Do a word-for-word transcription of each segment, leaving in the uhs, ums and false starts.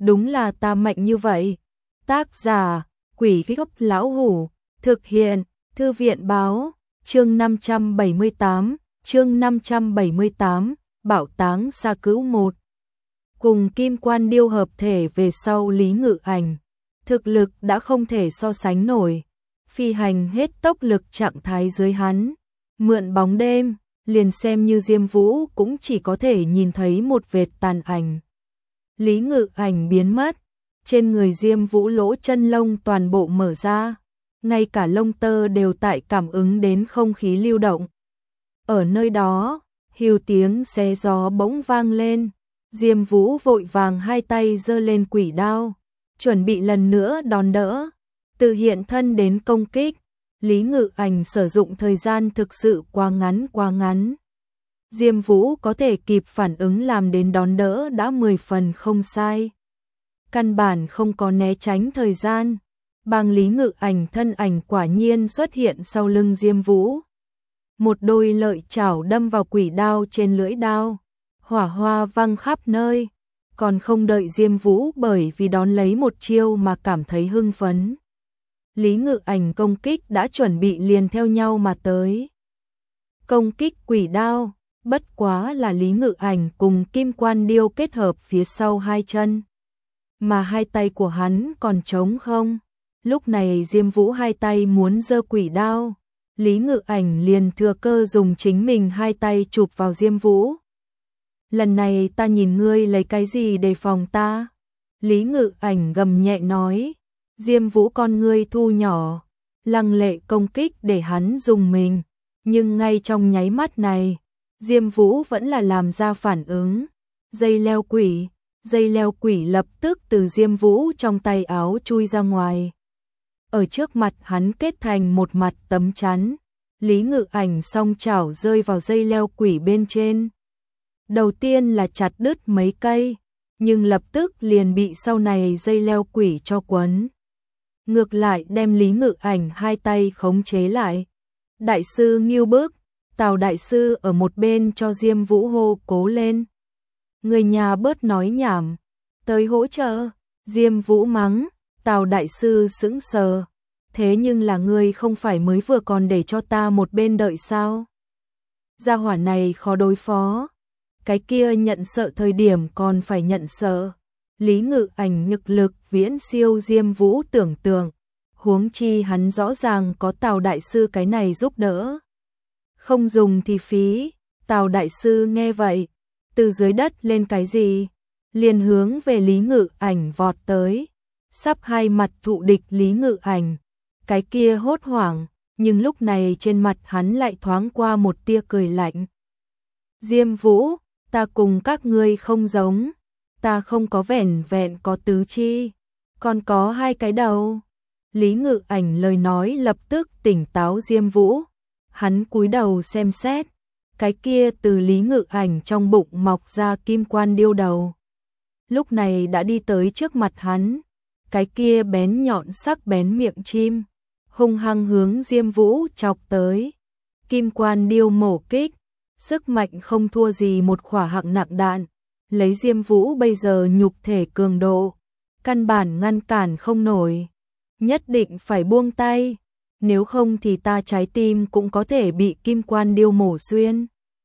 đúng là ta mạnh như vậy. Tác giả, Quỷ Gốc Lão Hủ, thực hiện, Thư viện báo, chương năm trăm bảy mươi tám, chương năm trăm bảy mươi tám, Bảo táng Sa Cữu một. Cùng Kim Quan Điêu hợp thể về sau Lý Ngự Ảnh, thực lực đã không thể so sánh nổi, phi hành hết tốc lực trạng thái dưới hắn, mượn bóng đêm, liền xem như Diêm Vũ cũng chỉ có thể nhìn thấy một vệt tàn ảnh. Lý Ngự Ảnh biến mất, trên người Diêm Vũ lỗ chân lông toàn bộ mở ra, ngay cả lông tơ đều tại cảm ứng đến không khí lưu động. Ở nơi đó, hưu tiếng xé gió bỗng vang lên, Diêm Vũ vội vàng hai tay giơ lên quỷ đao, chuẩn bị lần nữa đón đỡ, từ hiện thân đến công kích. Lý Ngự Ảnh sử dụng thời gian thực sự quá ngắn quá ngắn. Diêm Vũ có thể kịp phản ứng làm đến đón đỡ đã mười phần không sai. Căn bản không có né tránh thời gian, bang Lý Ngự Ảnh thân ảnh quả nhiên xuất hiện sau lưng Diêm Vũ. Một đôi lợi chảo đâm vào quỷ đao trên lưỡi đao, hỏa hoa văng khắp nơi, còn không đợi Diêm Vũ bởi vì đón lấy một chiêu mà cảm thấy hưng phấn. Lý Ngự Ảnh công kích đã chuẩn bị liền theo nhau mà tới. Công kích quỷ đao, bất quá là Lý Ngự Ảnh cùng Kim Quan Điêu kết hợp phía sau hai chân, mà hai tay của hắn còn trống không. Lúc này Diêm Vũ hai tay muốn giơ quỷ đao, Lý Ngự Ảnh liền thừa cơ dùng chính mình hai tay chụp vào Diêm Vũ. Lần này ta nhìn ngươi lấy cái gì đề phòng ta? Lý Ngự Ảnh gầm nhẹ nói. Diêm Vũ con ngươi thu nhỏ, lăng lệ công kích để hắn dùng mình, nhưng ngay trong nháy mắt này, Diêm Vũ vẫn là làm ra phản ứng. Dây leo quỷ, dây leo quỷ lập tức từ Diêm Vũ trong tay áo chui ra ngoài. Ở trước mặt hắn kết thành một mặt tấm chắn, Lý Ngự Ảnh song chảo rơi vào dây leo quỷ bên trên. Đầu tiên là chặt đứt mấy cây, nhưng lập tức liền bị sau này dây leo quỷ cho quấn. Ngược lại đem Lý Ngự Ảnh hai tay khống chế lại. Đại sư Ngưu Bức, Tào đại sư ở một bên cho Diêm Vũ hô cố lên. Người nhà bớt nói nhảm, tới hỗ trợ. Diêm Vũ mắng, Tào đại sư sững sờ. Thế nhưng là ngươi không phải mới vừa còn để cho ta một bên đợi sao? Gia hỏa này khó đối phó. Cái kia nhận sợ thời điểm còn phải nhận sợ. Lý Ngự Ảnh nhực lực viễn siêu Diêm Vũ tưởng tượng, huống chi hắn rõ ràng có Tào đại sư cái này giúp đỡ. Không dùng thì phí. Tào đại sư nghe vậy, từ dưới đất lên cái gì, liền hướng về Lý Ngự Ảnh vọt tới, sắp hai mặt thụ địch Lý Ngự Ảnh. Cái kia hốt hoảng, nhưng lúc này trên mặt hắn lại thoáng qua một tia cười lạnh. Diêm Vũ, ta cùng các ngươi không giống. Ta không có vẻn vẹn có tứ chi, còn có hai cái đầu. Lý Ngự Ảnh lời nói lập tức tỉnh táo Diêm Vũ. Hắn cúi đầu xem xét, cái kia từ Lý Ngự Ảnh trong bụng mọc ra Kim Quan Điêu đầu. Lúc này đã đi tới trước mặt hắn, cái kia bén nhọn sắc bén miệng chim, hung hăng hướng Diêm Vũ chọc tới. Kim Quan Điêu mổ kích, sức mạnh không thua gì một khỏa hạng nặng đạn. Lấy Diêm Vũ bây giờ nhục thể cường độ, căn bản ngăn cản không nổi. Nhất định phải buông tay, nếu không thì ta trái tim cũng có thể bị Kim Quan Điêu mổ xuyên.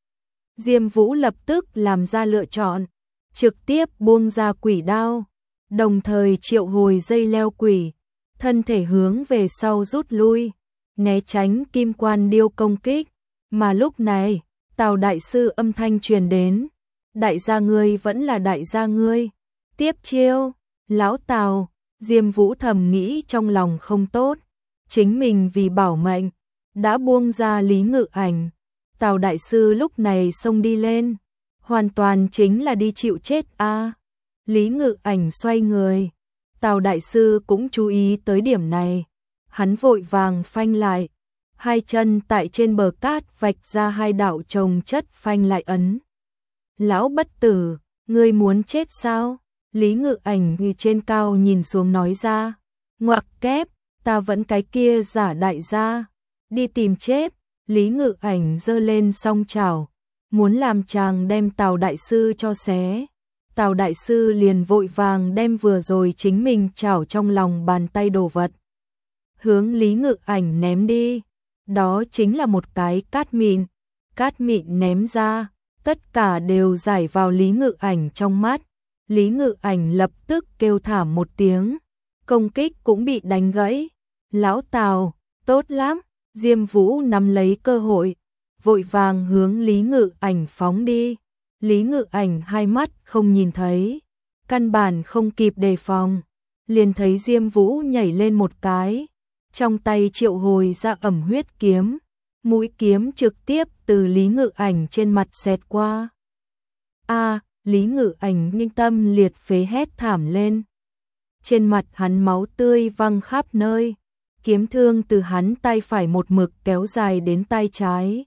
Diêm Vũ lập tức làm ra lựa chọn, trực tiếp buông ra quỷ đao, đồng thời triệu hồi dây leo quỷ, thân thể hướng về sau rút lui, né tránh Kim Quan Điêu công kích. Mà lúc này, Tào đại sư âm thanh truyền đến. Đại gia ngươi vẫn là đại gia ngươi. Tiếp chiêu, lão Tào. Diêm Vũ thầm nghĩ trong lòng không tốt, chính mình vì bảo mệnh đã buông ra Lý Ngự Ảnh. Tào đại sư lúc này xông đi lên, hoàn toàn chính là đi chịu chết a. À, Lý Ngự Ảnh xoay người, Tào đại sư cũng chú ý tới điểm này, hắn vội vàng phanh lại, hai chân tại trên bờ cát vạch ra hai đạo chồng chất phanh lại ấn. Lão bất tử, ngươi muốn chết sao? Lý Ngự Ảnh từ trên cao nhìn xuống nói ra. Ngoặc kép, ta vẫn cái kia giả đại gia, đi tìm chết. Lý Ngự Ảnh giơ lên song chảo, muốn làm chàng đem Tào đại sư cho xé. Tào đại sư liền vội vàng đem vừa rồi chính mình chảo trong lòng bàn tay đồ vật hướng Lý Ngự Ảnh ném đi. Đó chính là một cái cát mịn. Cát mịn ném ra, tất cả đều rải vào Lý Ngự Ảnh trong mắt. Lý Ngự Ảnh lập tức kêu thảm một tiếng, công kích cũng bị đánh gãy. Lão Tào, tốt lắm. Diêm Vũ nắm lấy cơ hội, vội vàng hướng Lý Ngự Ảnh phóng đi. Lý Ngự Ảnh hai mắt không nhìn thấy, căn bản không kịp đề phòng, liền thấy Diêm Vũ nhảy lên một cái, trong tay triệu hồi ra ẩm huyết kiếm, mũi kiếm trực tiếp từ Lý Ngự Ảnh trên mặt xẹt qua. A, Lý Ngự Ảnh kinh tâm liệt phế hét thảm lên. Trên mặt hắn máu tươi văng khắp nơi, kiếm thương từ hắn tay phải một mực kéo dài đến tay trái,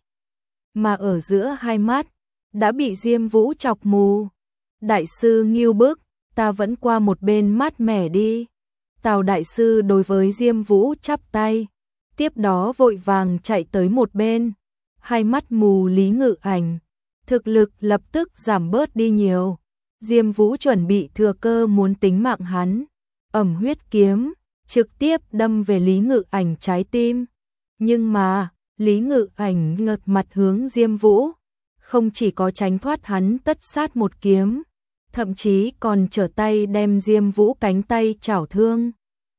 mà ở giữa hai mắt đã bị Diêm Vũ chọc mù. Đại sư nghiêu bức, ta vẫn qua một bên mát mẻ đi. Tào đại sư đối với Diêm Vũ chắp tay, tiếp đó vội vàng chạy tới một bên. Hai mắt mù Lý Ngự Ảnh, thực lực lập tức giảm bớt đi nhiều. Diêm Vũ chuẩn bị thừa cơ muốn tính mạng hắn, ẩm huyết kiếm trực tiếp đâm về Lý Ngự Ảnh trái tim. Nhưng mà, Lý Ngự Ảnh ngợt mặt hướng Diêm Vũ, không chỉ có tránh thoát hắn tất sát một kiếm, thậm chí còn trở tay đem Diêm Vũ cánh tay chảo thương.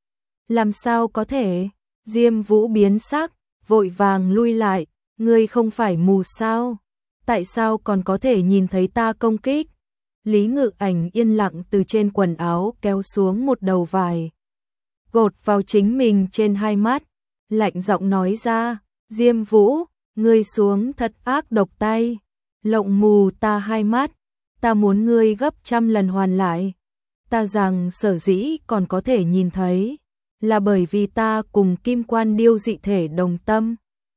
Làm sao có thể? Diêm Vũ biến sắc, vội vàng lui lại, ngươi không phải mù sao? Tại sao còn có thể nhìn thấy ta công kích? Lý Ngự Ảnh yên lặng từ trên quần áo kéo xuống một đầu vải, gột vào chính mình trên hai mắt, lạnh giọng nói ra, Diêm Vũ, ngươi xuống thật ác độc tay, lộng mù ta hai mắt, ta muốn ngươi gấp trăm lần hoàn lại. Ta rằng sở dĩ còn có thể nhìn thấy, là bởi vì ta cùng Kim Quan Điêu dị thể đồng tâm.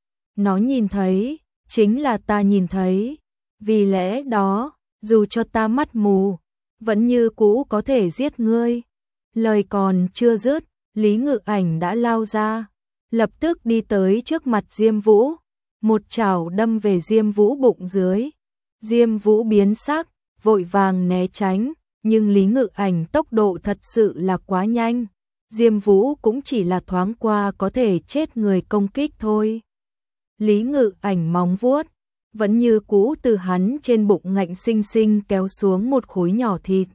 Nó nhìn thấy, chính là ta nhìn thấy, vì lẽ đó, dù cho ta mắt mù, vẫn như cũ có thể giết ngươi. Lời còn chưa dứt, Lý Ngự Ảnh đã lao ra, lập tức đi tới trước mặt Diêm Vũ, một chảo đâm về Diêm Vũ bụng dưới. Diêm Vũ biến sắc, vội vàng né tránh, nhưng Lý Ngự Ảnh tốc độ thật sự là quá nhanh. Diêm Vũ cũng chỉ là thoáng qua có thể chết người công kích thôi. Lý Ngự Ảnh móng vuốt, vẫn như cũ từ hắn trên bụng ngạnh sinh sinh kéo xuống một khối nhỏ thịt.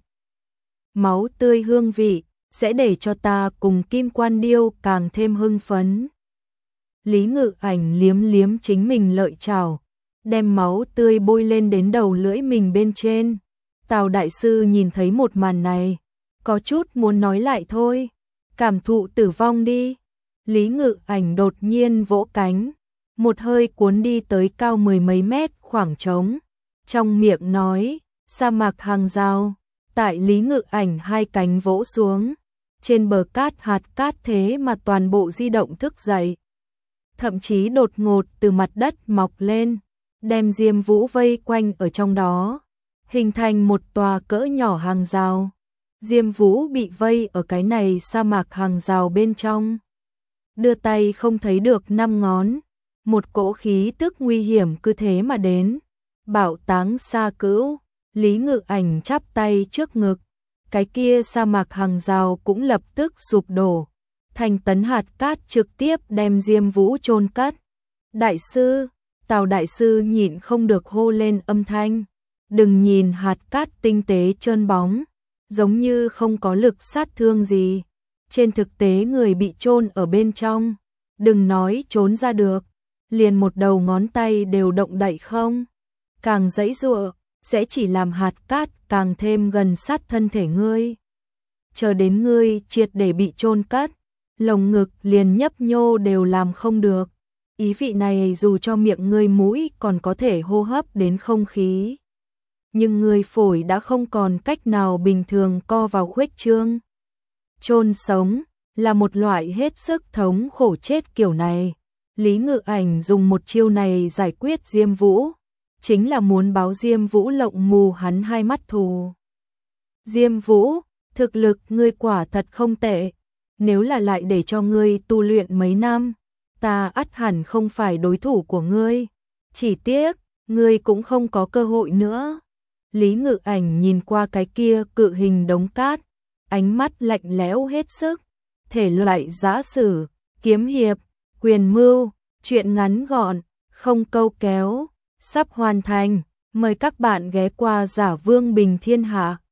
Máu tươi hương vị, sẽ để cho ta cùng Kim Quan Điêu càng thêm hưng phấn. Lý Ngự Ảnh liếm liếm chính mình lợi chảo, đem máu tươi bôi lên đến đầu lưỡi mình bên trên. Tào đại sư nhìn thấy một màn này, có chút muốn nói lại thôi, cảm thụ tử vong đi. Lý Ngự Ảnh đột nhiên vỗ cánh, một hơi cuốn đi tới cao mười mấy mét khoảng trống, trong miệng nói, sa mạc hàng rào. Tại Lý Ngự Ảnh hai cánh vỗ xuống, trên bờ cát hạt cát thế mà toàn bộ di động thức dậy, thậm chí đột ngột từ mặt đất mọc lên, đem Diêm Vũ vây quanh ở trong đó, hình thành một tòa cỡ nhỏ hàng rào. Diêm Vũ bị vây ở cái này sa mạc hàng rào bên trong, đưa tay không thấy được năm ngón, một cỗ khí tức nguy hiểm cứ thế mà đến. Bảo táng xa cữu, Lý Ngự Ảnh chắp tay trước ngực, cái kia sa mạc hàng rào cũng lập tức sụp đổ, thành tấn hạt cát trực tiếp đem Diêm Vũ chôn cất. Đại sư, Tào đại sư nhịn không được hô lên âm thanh, đừng nhìn hạt cát tinh tế trơn bóng, giống như không có lực sát thương gì, trên thực tế người bị chôn ở bên trong, đừng nói trốn ra được, liền một đầu ngón tay đều động đậy không. Càng giãy giụa, sẽ chỉ làm hạt cát càng thêm gần sát thân thể ngươi. Chờ đến ngươi triệt để bị chôn cất, lồng ngực liền nhấp nhô đều làm không được. Ý vị này dù cho miệng ngươi mũi còn có thể hô hấp đến không khí, nhưng ngươi phổi đã không còn cách nào bình thường co vào khuếch trương. Chôn sống là một loại hết sức thống khổ chết kiểu này. Lý Ngự Ảnh dùng một chiêu này giải quyết Diêm Vũ, chính là muốn báo Diêm Vũ lộng mù hắn hai mắt thù. Diêm Vũ, thực lực ngươi quả thật không tệ, nếu là lại để cho ngươi tu luyện mấy năm, ta ắt hẳn không phải đối thủ của ngươi, chỉ tiếc, ngươi cũng không có cơ hội nữa. Lý Ngự Ảnh nhìn qua cái kia cự hình đống cát, ánh mắt lạnh lẽo hết sức. Thể loại giã sử, kiếm hiệp, quyền mưu, truyện ngắn gọn, không câu kéo, sắp hoàn thành. Mời các bạn ghé qua Giả Vương Bình Thiên Hạ.